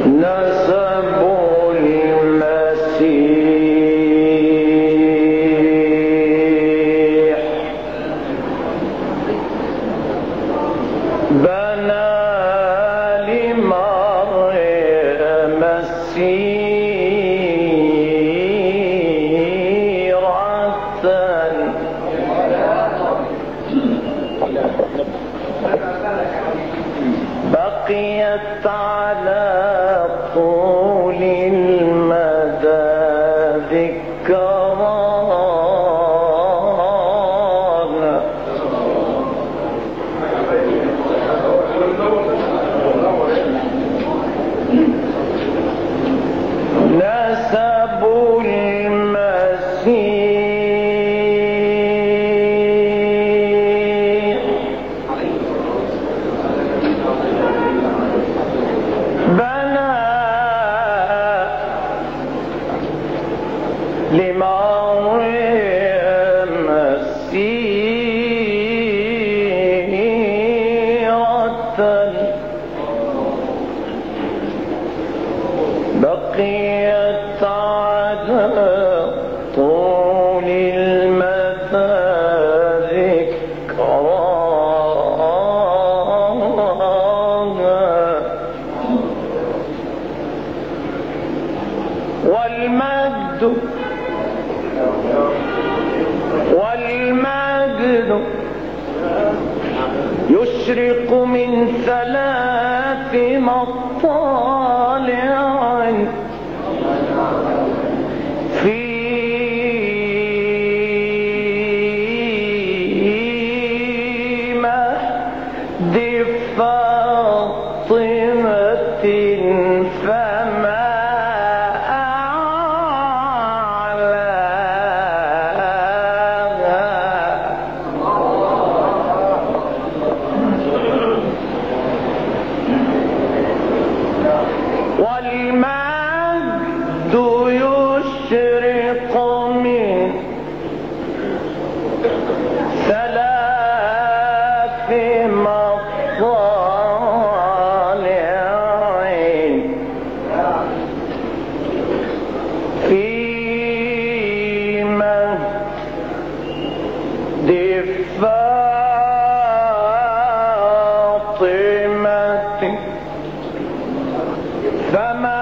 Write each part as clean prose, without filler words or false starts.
نسب المسيح بنى لمريم مسيرة بقيت على طول المدى ذكرانا نسب المسيح بنى لمريم مسيرة بقيت على طول المدى ذكرانا والمجد يشرق من ثلاث مطالع في مهد فاطمة فما والمجد يشرق من ثلاث مطالع في مهد فاطمة فما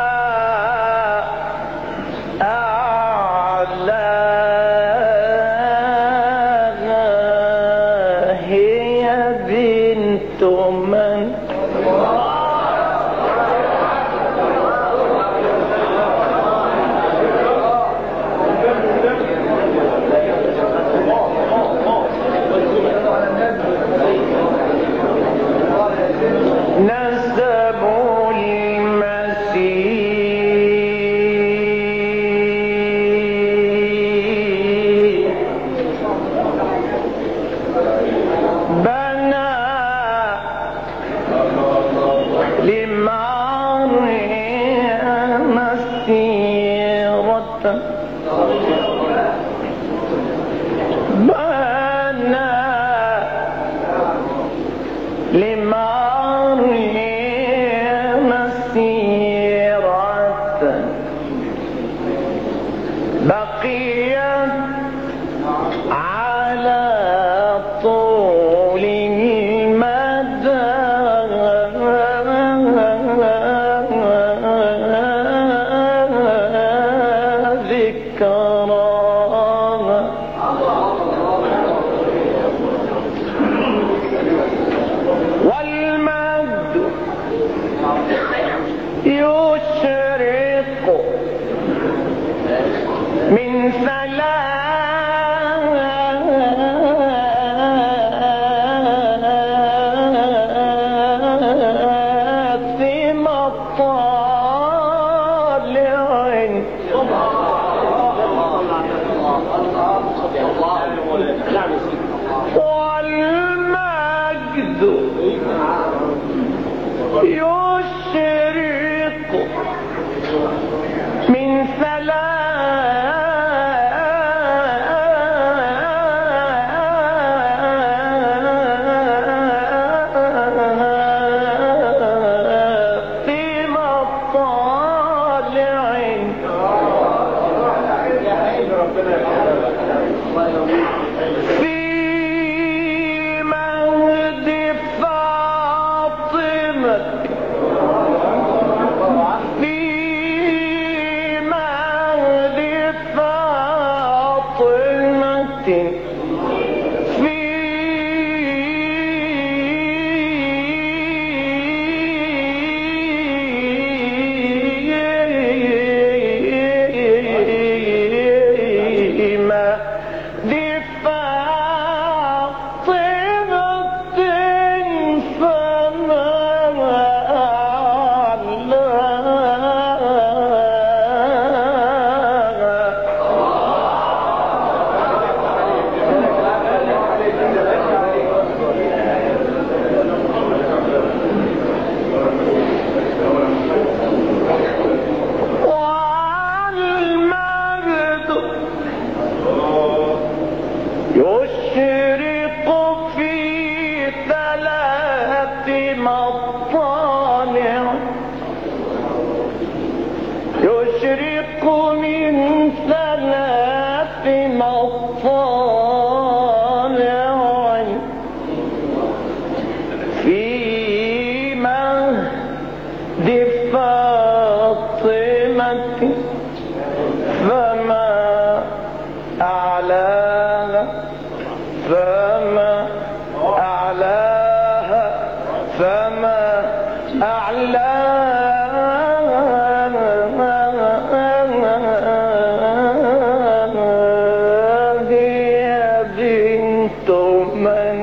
أعلاها هي بنت من نسب المسيح بنى لمريم مسيرة بنى لمريم مسيرة بقيت على طول المدى ذكرانا والمجد يشرق من ثلاث مطالع والمجد يشرق من ثلاث دي فاطمة فما أعلاها فما أعلاها فما أعلاها هي بنت من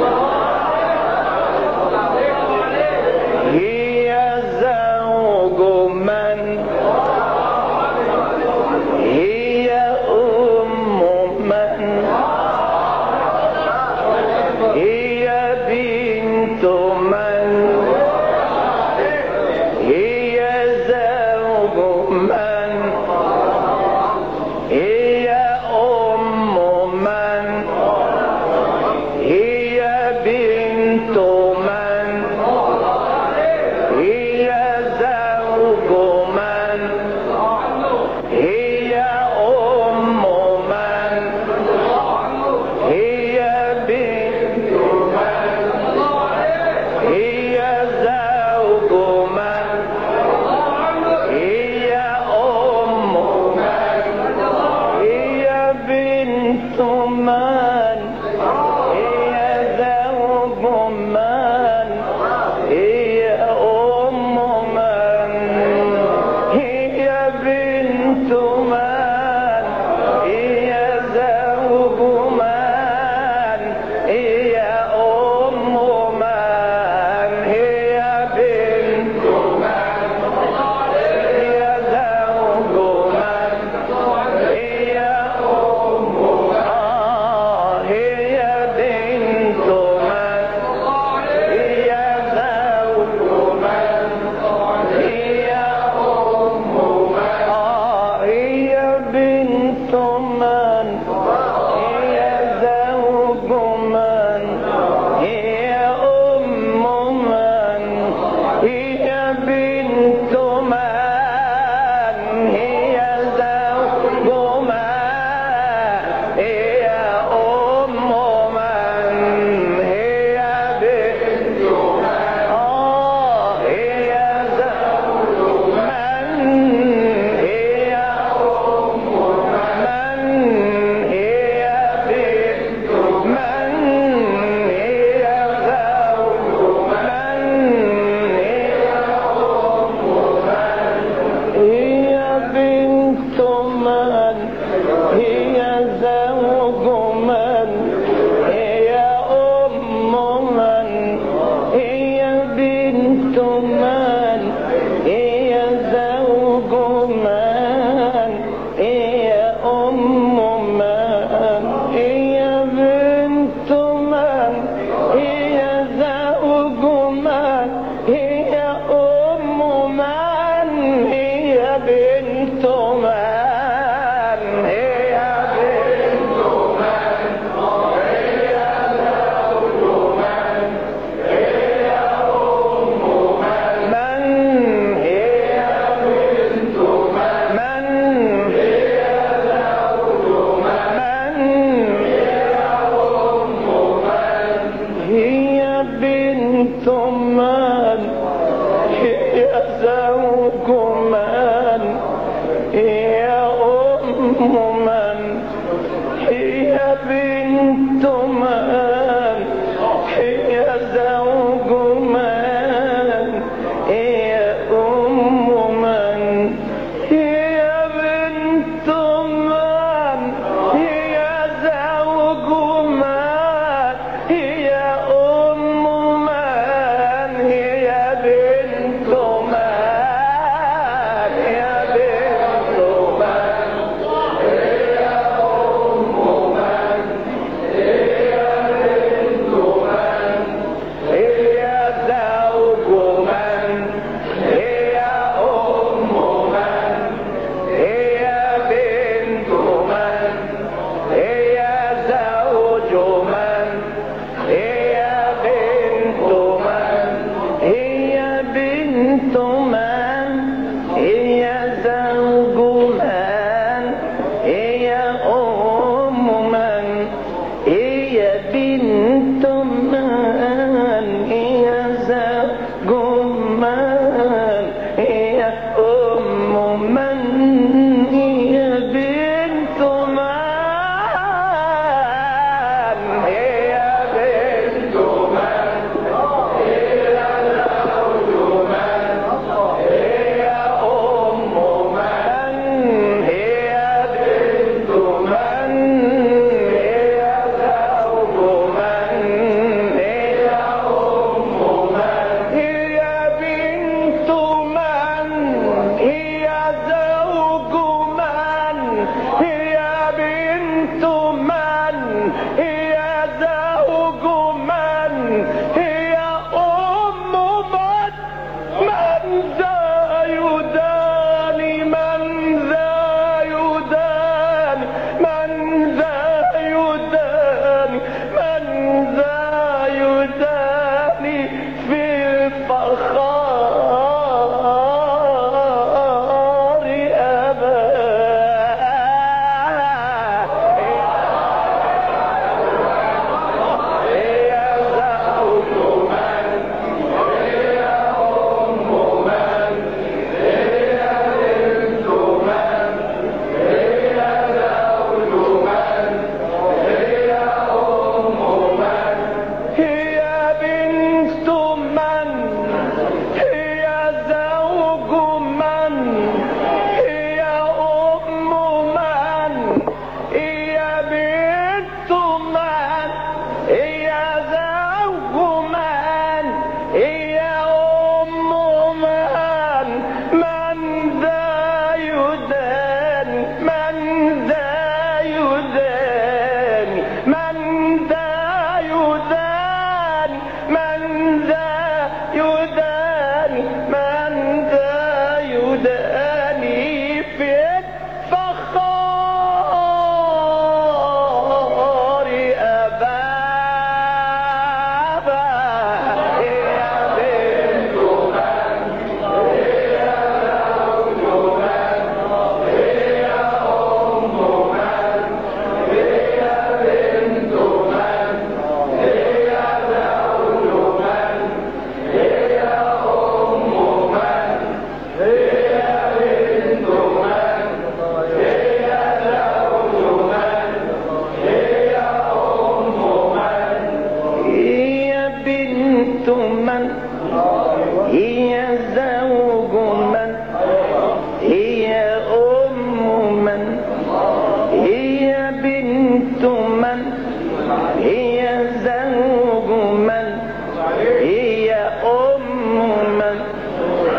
هي زوج من هي أم من هي بنت من هي زوج من هي أم من هي بنت من هي زوج من هي أم من هي بنت من هي زوج من هي أم من هي بنت من هي زوج من هي أم من هي بنت من هي زوج من هي أم من هي بنت من هي زوج من هي أم هي بنت من هي زوج من هي أم من هي بنت من هي زوج من هي أم من هي بنت من هي زوج من هي أم من هي بنت من هي زوج من هي أم من هي بنت من هي زوج من هي أم من هي بنت من هي زوج من هي أم من هي بنت من هي زوج من هي أم من هي بنت من هي زوج من هي أم من هي بنت من هي بنت من هي زوج من هي أم من هي بنت من هي زوج من هي أم من هي بنت من هي زوج من هي أم من هي بنت من هي زوج من هي أم من هي بنت من هي زوج من هي أم من هي بنت من هي بنت من هي أم من هي بنت من هي زوج من هي أم من هي بنت من هي زوج من هي بنت من هي بنت من هي زوج من هي أم من هي بنت من هي زوج من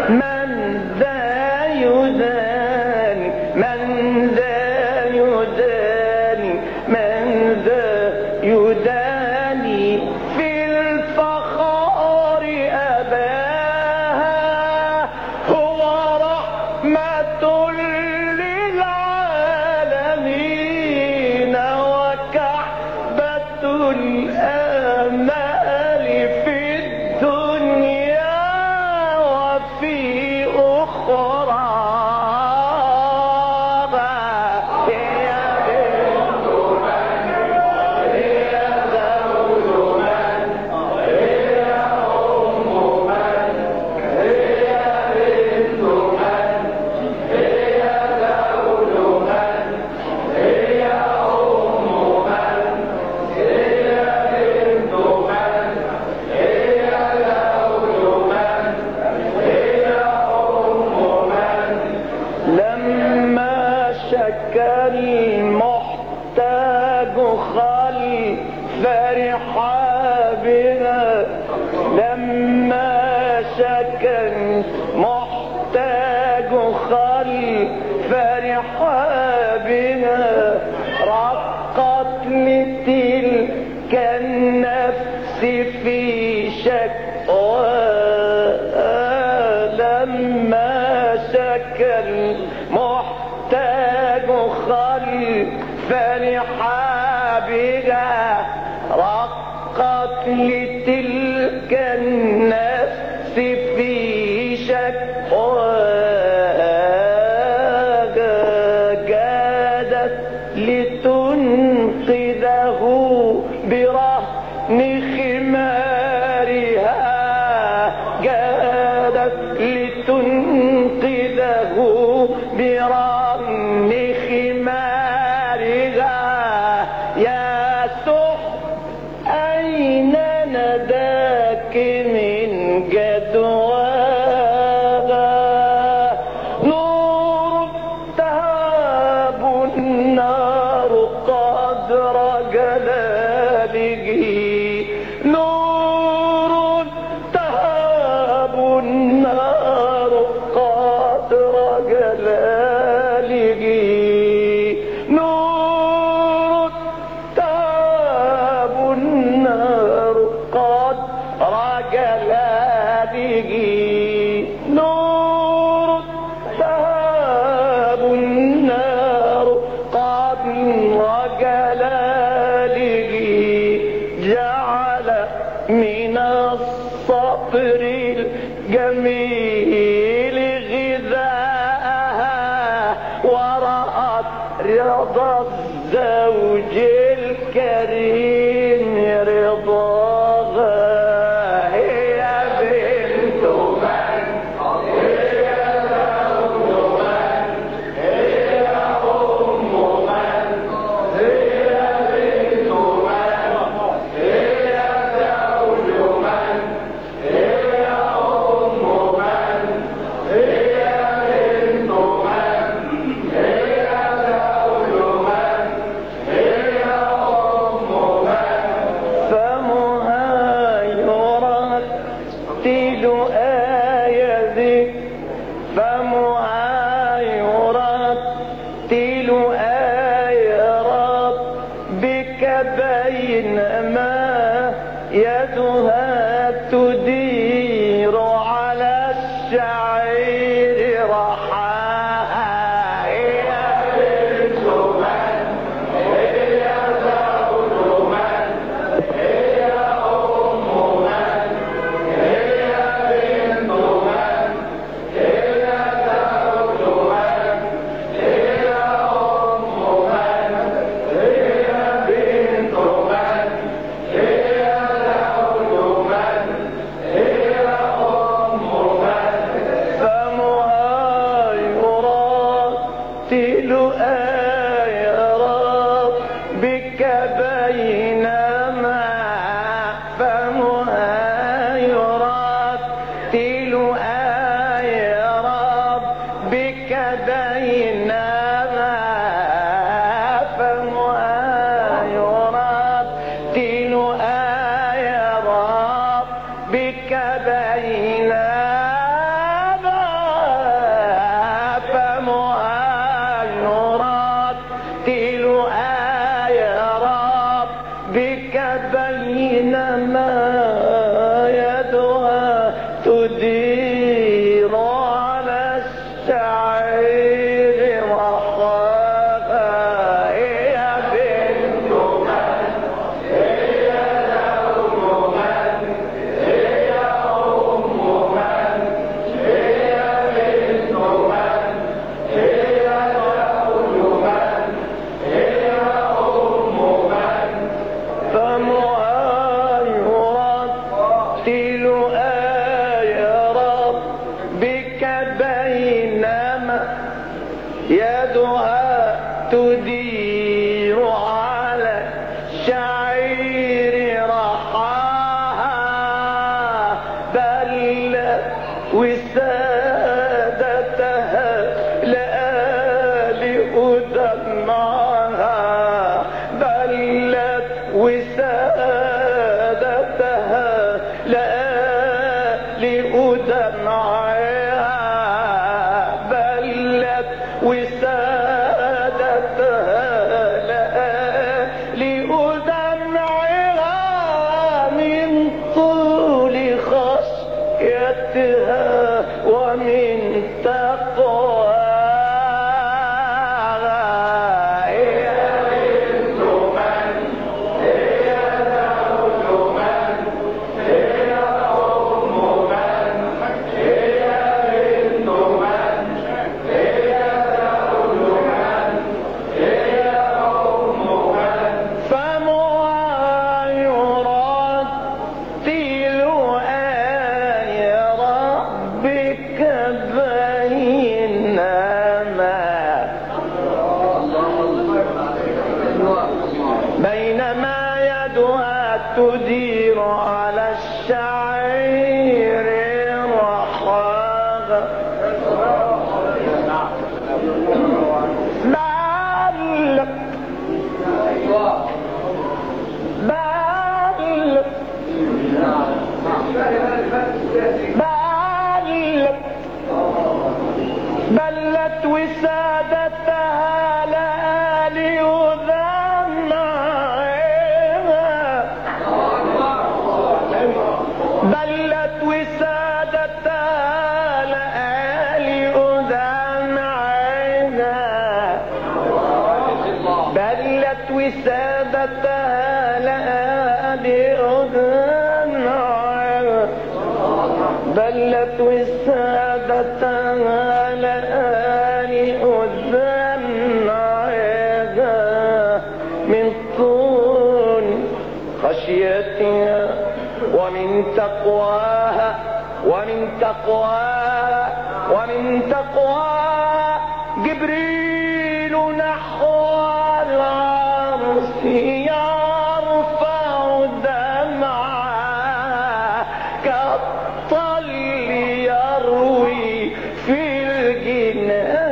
من ذا يداني من ذا يداني من ذا يداني في الفخار أباها هو رحمة للعالمين وكعبة الآمال في الدنيا وفي أخراها هي بنت من هي زوج من هي أم من هي بنت من هي زوج من هي أم من هي بنت من هي زوج من هي أم من لما شكى المحتاج خلي فرحا بنا لما شكى المحتاج خلي فرحا بنا رقت لتلك النفس في شكواها لما شكى المحتاج خلي فرحا بها رقت لتلك النفس في شكواها جادت لتنقذه برهن خمارها جادت لتنقذه برهن خمارها يا سح أين نداك من جدواها نور تهاب النار قدر جلاله نور تهاب النار قدر جلاله نور تهاب النار قدر جلاله نور تهاب النار قدر جلاله جعل من الصبر الجميل غذاءها ورأت رضا الزوج الكريم رضاها هي بنت من هي زوج من هي أم من هي بنت من هي زوج من هي أم من هي بنت من هي زوج من هي أم من فمها يرتل آية ذكر فمها يرتل آية ربك بينما يدها تدير على الشعير رحاها هي بنت من هي زوج من هي أم من هي بنت من هي زوج من هي أم من هي بنت من هي زوج من هي أم من فمها يرتل آية ربك بينما فمها يرتل آية ربك بينما فمها يرتل آية ربك بينما بك بينما يدها تدير على شعير رحاها بلت وسادتها لآلئ دمعها بلت وسادتها لآلئ دمعها بلت وسادتها لآلئ دمعها من طول خشيتها ومن تقواها بينما يدها تدير على الشعير رحاها بلت وسادتها لآلئ دمعها بلت وسادتها لآلئ دمعها بلت وسادتها لآلئ دمعها بلت وسادتها لآلئ دمعها من طول خشيتها ومن تقواها ومن تقواها ومن تقواها جبريل نحو العرش يرفع دمعها كالطل يروي في الجنان